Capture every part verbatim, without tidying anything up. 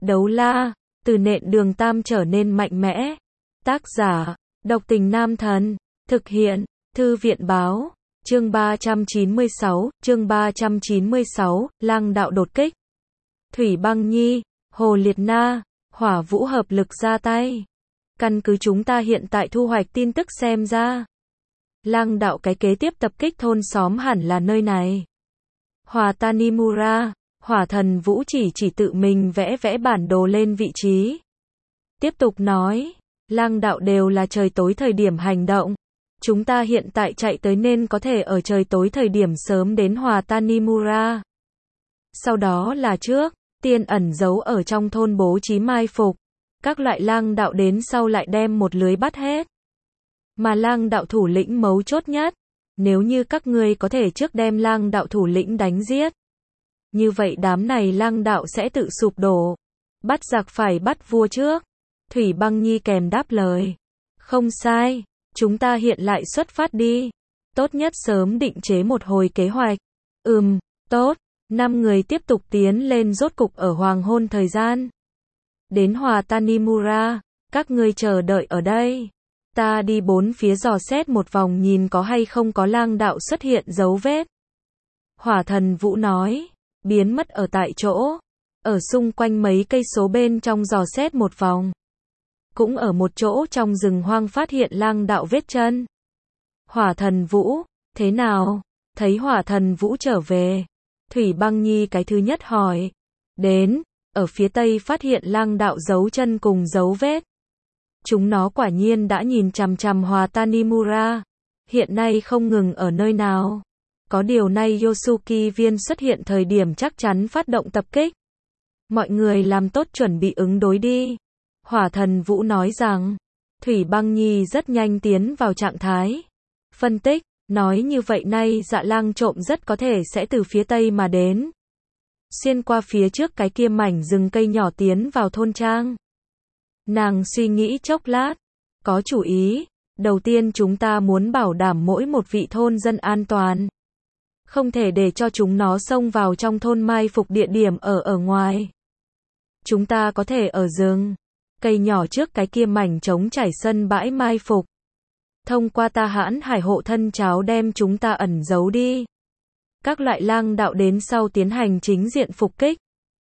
Đấu la, từ nện đường tam trở nên mạnh mẽ. Tác giả, độc tình nam thần. Thực hiện, thư viện báo. Chương ba trăm chín mươi sáu, chương ba trăm chín mươi sáu, lang đạo đột kích. Thủy Băng Nhi, Hồ Liệt Na, Hỏa Vũ hợp lực ra tay. Căn cứ chúng ta hiện tại thu hoạch tin tức xem ra, lang đạo cái kế tiếp tập kích thôn xóm hẳn là nơi này. Hòa Tanimura, Hỏa Thần Vũ chỉ chỉ tự mình vẽ vẽ bản đồ lên vị trí. Tiếp tục nói, lang đạo đều là trời tối thời điểm hành động. Chúng ta hiện tại chạy tới nên có thể ở trời tối thời điểm sớm đến Hòa Tanimura. Sau đó là trước, tiên ẩn giấu ở trong thôn bố trí mai phục. Các loại lang đạo đến sau lại đem một lưới bắt hết. Mà lang đạo thủ lĩnh mấu chốt nhất. Nếu như các ngươi có thể trước đem lang đạo thủ lĩnh đánh giết, như vậy đám này lang đạo sẽ tự sụp đổ. Bắt giặc phải bắt vua trước. Thủy Băng Nhi kèm đáp lời. Không sai, chúng ta hiện lại xuất phát đi. Tốt nhất sớm định chế một hồi kế hoạch. Ừm, tốt. Năm người tiếp tục tiến lên rốt cục ở hoàng hôn thời gian. Đến Hòa Tanimura, các ngươi chờ đợi ở đây. Ta đi bốn phía dò xét một vòng nhìn có hay không có lang đạo xuất hiện dấu vết. Hỏa Thần Vũ nói, biến mất ở tại chỗ. Ở xung quanh mấy cây số bên trong dò xét một vòng. Cũng ở một chỗ trong rừng hoang phát hiện lang đạo vết chân. Hỏa Thần Vũ, thế nào? Thấy Hỏa Thần Vũ trở về. Thủy Băng Nhi cái thứ nhất hỏi. Đến, ở phía tây phát hiện lang đạo dấu chân cùng dấu vết. Chúng nó quả nhiên đã nhìn chằm chằm Hòa Tanimura. Hiện nay không ngừng ở nơi nào. Có điều nay Yosuki viên xuất hiện thời điểm chắc chắn phát động tập kích. Mọi người làm tốt chuẩn bị ứng đối đi. Hỏa Thần Vũ nói rằng, Thủy Băng Nhi rất nhanh tiến vào trạng thái. Phân tích, nói như vậy nay dạ lang trộm rất có thể sẽ từ phía tây mà đến. Xuyên qua phía trước cái kia mảnh rừng cây nhỏ tiến vào thôn trang. Nàng suy nghĩ chốc lát, có chủ ý. Đầu tiên chúng ta muốn bảo đảm mỗi một vị thôn dân an toàn. Không thể để cho chúng nó xông vào trong thôn mai phục địa điểm ở ở ngoài. Chúng ta có thể ở rừng cây nhỏ trước cái kia mảnh trống trải sân bãi mai phục. Thông qua ta hãn hải hộ thân cháo đem chúng ta ẩn giấu đi. Các loại lang đạo đến sau tiến hành chính diện phục kích.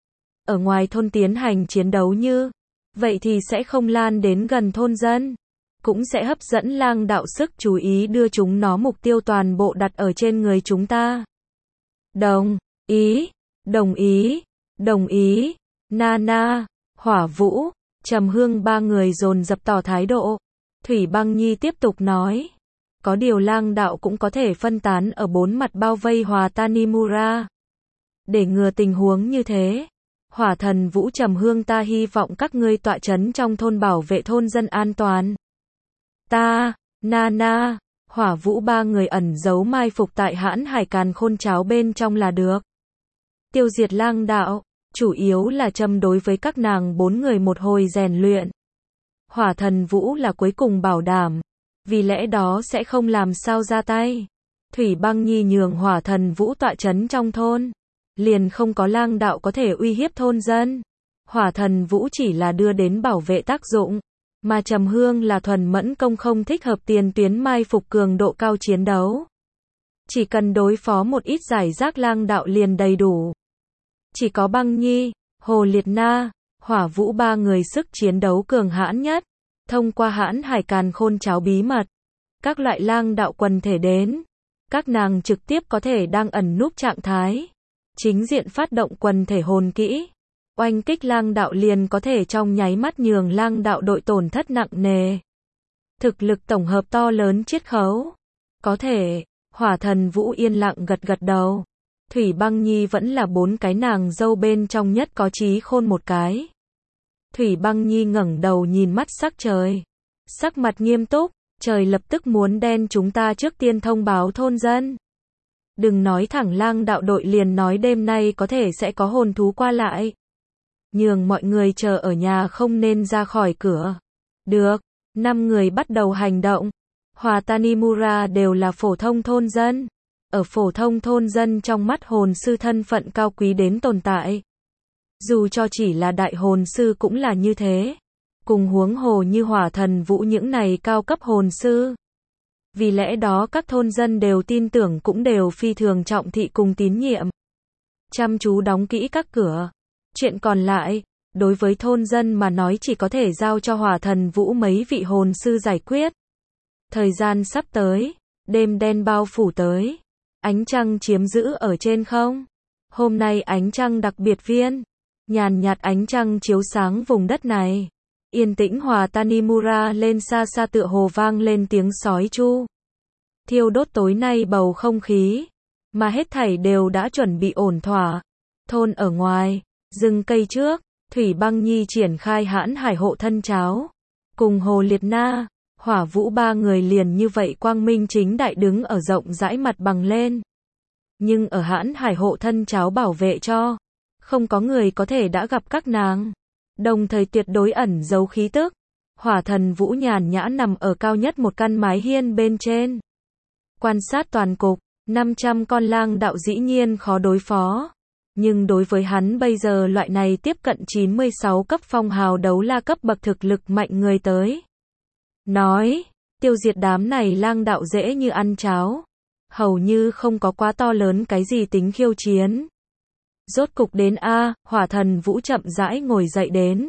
Ở ngoài thôn tiến hành chiến đấu như vậy thì sẽ không lan đến gần thôn dân. Cũng sẽ hấp dẫn lang đạo sức chú ý đưa chúng nó mục tiêu toàn bộ đặt ở trên người chúng ta. Đồng ý, đồng ý, đồng ý. Nana, Hỏa Vũ, Trầm Hương ba người dồn dập tỏ thái độ. Thủy Băng Nhi tiếp tục nói. Có điều lang đạo cũng có thể phân tán ở bốn mặt bao vây Hòa Tanimura. Để ngừa tình huống như thế, Hỏa Thần Vũ Trầm Hương ta hy vọng các ngươi tọa chấn trong thôn bảo vệ thôn dân an toàn. Ta, Nana, Hỏa Vũ ba người ẩn giấu mai phục tại hãn hải càn khôn cháo bên trong là được. Tiêu diệt lang đạo, chủ yếu là châm đối với các nàng bốn người một hồi rèn luyện. Hỏa Thần Vũ là cuối cùng bảo đảm, vì lẽ đó sẽ không làm sao ra tay. Thủy Băng Nhi nhường Hỏa Thần Vũ tọa chấn trong thôn, liền không có lang đạo có thể uy hiếp thôn dân. Hỏa Thần Vũ chỉ là đưa đến bảo vệ tác dụng, mà Trầm Hương là thuần mẫn công không thích hợp tiền tuyến mai phục cường độ cao chiến đấu. Chỉ cần đối phó một ít giải rác lang đạo liền đầy đủ. Chỉ có Băng Nhi, Hồ Liệt Na, Hỏa Vũ ba người sức chiến đấu cường hãn nhất. Thông qua hãn hải càn khôn cháo bí mật, các loại lang đạo quần thể đến. Các nàng trực tiếp có thể đang ẩn núp trạng thái. Chính diện phát động quần thể hồn kỹ. Oanh kích lang đạo liền có thể trong nháy mắt nhường lang đạo đội tổn thất nặng nề. Thực lực tổng hợp to lớn chiết khấu. Có thể, Hỏa Thần Vũ yên lặng gật gật đầu. Thủy Băng Nhi vẫn là bốn cái nàng dâu bên trong nhất có trí khôn một cái. Thủy Băng Nhi ngẩng đầu nhìn mắt sắc trời. Sắc mặt nghiêm túc, trời lập tức muốn đen chúng ta trước tiên thông báo thôn dân. Đừng nói thẳng lang đạo đội liền nói đêm nay có thể sẽ có hồn thú qua lại. Nhường mọi người chờ ở nhà không nên ra khỏi cửa. Được, năm người bắt đầu hành động. Hòa Tanimura đều là phổ thông thôn dân. Ở phổ thông thôn dân trong mắt hồn sư thân phận cao quý đến tồn tại. Dù cho chỉ là đại hồn sư cũng là như thế. Cùng huống hồ như Hỏa Thần Vũ những này cao cấp hồn sư. Vì lẽ đó các thôn dân đều tin tưởng cũng đều phi thường trọng thị cùng tín nhiệm. Chăm chú đóng kỹ các cửa. Chuyện còn lại, đối với thôn dân mà nói chỉ có thể giao cho Hỏa Thần Vũ mấy vị hồn sư giải quyết. Thời gian sắp tới, đêm đen bao phủ tới. Ánh trăng chiếm giữ ở trên không. Hôm nay ánh trăng đặc biệt viên. Nhàn nhạt ánh trăng chiếu sáng vùng đất này. Yên tĩnh Hòa Tanimura lên xa xa tựa hồ vang lên tiếng sói chu. Thiêu đốt tối nay bầu không khí. Mà hết thảy đều đã chuẩn bị ổn thỏa. Thôn ở ngoài, rừng cây trước, Thủy Băng Nhi triển khai hãn hải hộ thân cháo. Cùng Hồ Liệt Na, Hỏa Vũ ba người liền như vậy quang minh chính đại đứng ở rộng rãi mặt bằng lên. Nhưng ở hãn hải hộ thân cháo bảo vệ cho, không có người có thể đã gặp các nàng. Đồng thời tuyệt đối ẩn giấu khí tức. Hỏa Thần Vũ nhàn nhã nằm ở cao nhất một căn mái hiên bên trên. Quan sát toàn cục, năm trăm con lang đạo dĩ nhiên khó đối phó. Nhưng đối với hắn bây giờ loại này tiếp cận chín mươi sáu cấp phong hào đấu la cấp bậc thực lực mạnh người tới. Nói, tiêu diệt đám này lang đạo dễ như ăn cháo. Hầu như không có quá to lớn cái gì tính khiêu chiến. Rốt cục đến A, Hỏa Thần Vũ chậm rãi ngồi dậy đến.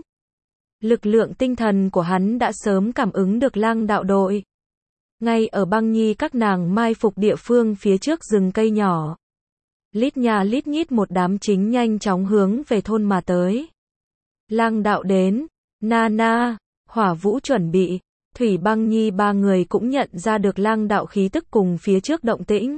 Lực lượng tinh thần của hắn đã sớm cảm ứng được lang đạo đội. Ngay ở Băng Nhi các nàng mai phục địa phương phía trước rừng cây nhỏ. Lít nhà lít nhít một đám chính nhanh chóng hướng về thôn mà tới. Lang đạo đến, na na, Hỏa Vũ chuẩn bị, Thủy Băng Nhi ba người cũng nhận ra được lang đạo khí tức cùng phía trước động tĩnh.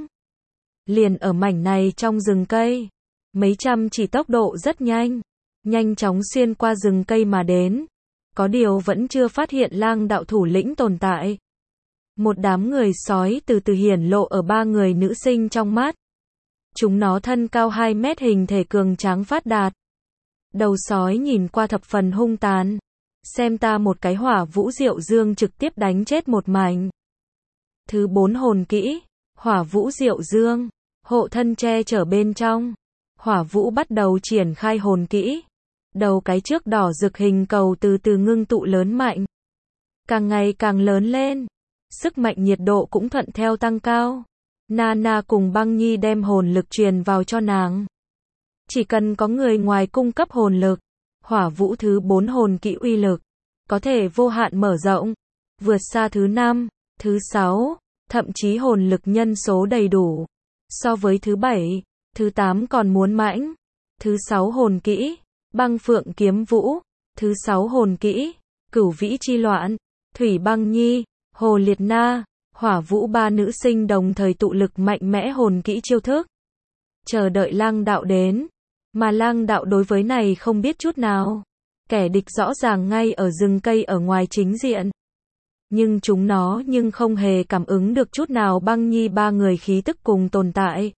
Liền ở mảnh này trong rừng cây. Mấy trăm chỉ tốc độ rất nhanh, nhanh chóng xuyên qua rừng cây mà đến. Có điều vẫn chưa phát hiện lang đạo thủ lĩnh tồn tại. Một đám người sói từ từ hiển lộ ở ba người nữ sinh trong mắt. Chúng nó thân cao hai mét hình thể cường tráng phát đạt. Đầu sói nhìn qua thập phần hung tàn. Xem ta một cái Hỏa Vũ Diệu Dương trực tiếp đánh chết một mảnh. Thứ bốn hồn kỹ, Hỏa Vũ Diệu Dương, hộ thân che chở bên trong. Hỏa Vũ bắt đầu triển khai hồn kỹ. Đầu cái trước đỏ rực hình cầu từ từ ngưng tụ lớn mạnh. Càng ngày càng lớn lên. Sức mạnh nhiệt độ cũng thuận theo tăng cao. Nana cùng Băng Nhi đem hồn lực truyền vào cho nàng. Chỉ cần có người ngoài cung cấp hồn lực, Hỏa Vũ thứ bốn hồn kỹ uy lực có thể vô hạn mở rộng, vượt xa thứ năm, thứ sáu, thậm chí hồn lực nhân số đầy đủ. So với thứ bảy, thứ tám còn muốn mãnh. Thứ sáu hồn kỹ, Băng Phượng Kiếm Vũ. Thứ sáu hồn kỹ, Cửu Vĩ Chi Loạn. Thủy Băng Nhi, Hồ Liệt Na, Hỏa Vũ ba nữ sinh đồng thời tụ lực mạnh mẽ hồn kỹ chiêu thức. Chờ đợi lang đạo đến. Mà lang đạo đối với này không biết chút nào. Kẻ địch rõ ràng ngay ở rừng cây ở ngoài chính diện. Nhưng chúng nó nhưng không hề cảm ứng được chút nào Băng Nhi ba người khí tức cùng tồn tại.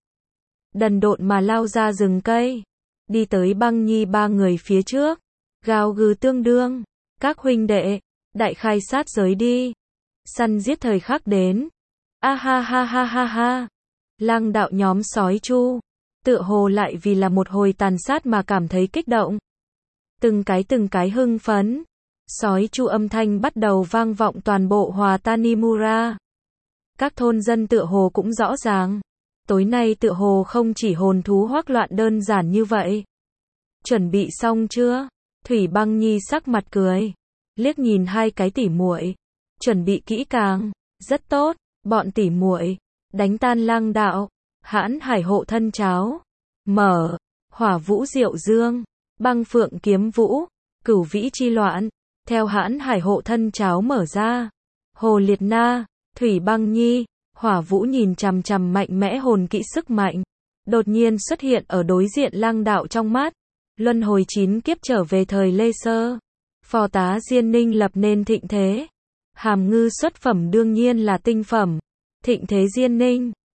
Đần độn mà lao ra rừng cây. Đi tới Băng Nhi ba người phía trước. Gào gừ tương đương. Các huynh đệ, đại khai sát giới đi. Săn giết thời khắc đến. A ha ha ha ha ha. Lang đạo nhóm sói chu. Tựa hồ lại vì là một hồi tàn sát mà cảm thấy kích động. Từng cái từng cái hưng phấn. Sói chu âm thanh bắt đầu vang vọng toàn bộ Hòa Tanimura. Các thôn dân tựa hồ cũng rõ ràng. Tối nay tựa hồ không chỉ hồn thú hoắc loạn đơn giản như vậy. Chuẩn bị xong chưa? Thủy Băng Nhi sắc mặt cười. Liếc nhìn hai cái tỉ muội. Chuẩn bị kỹ càng. Rất tốt, bọn tỉ muội. Đánh tan lang đạo. Hãn hải hộ thân cháo. Mở. Hỏa Vũ Diệu Dương. Băng Phượng Kiếm Vũ. Cửu Vĩ Chi Loạn. Theo hãn hải hộ thân cháo mở ra. Hồ Liệt Na. Thủy Băng Nhi. Hỏa Vũ nhìn chằm chằm mạnh mẽ hồn kỹ sức mạnh. Đột nhiên xuất hiện ở đối diện lang đạo trong mắt. Luân hồi chín kiếp trở về thời Lê Sơ. Phò tá Diên Ninh lập nên thịnh thế. Hàm ngư xuất phẩm đương nhiên là tinh phẩm. Thịnh thế Diên Ninh.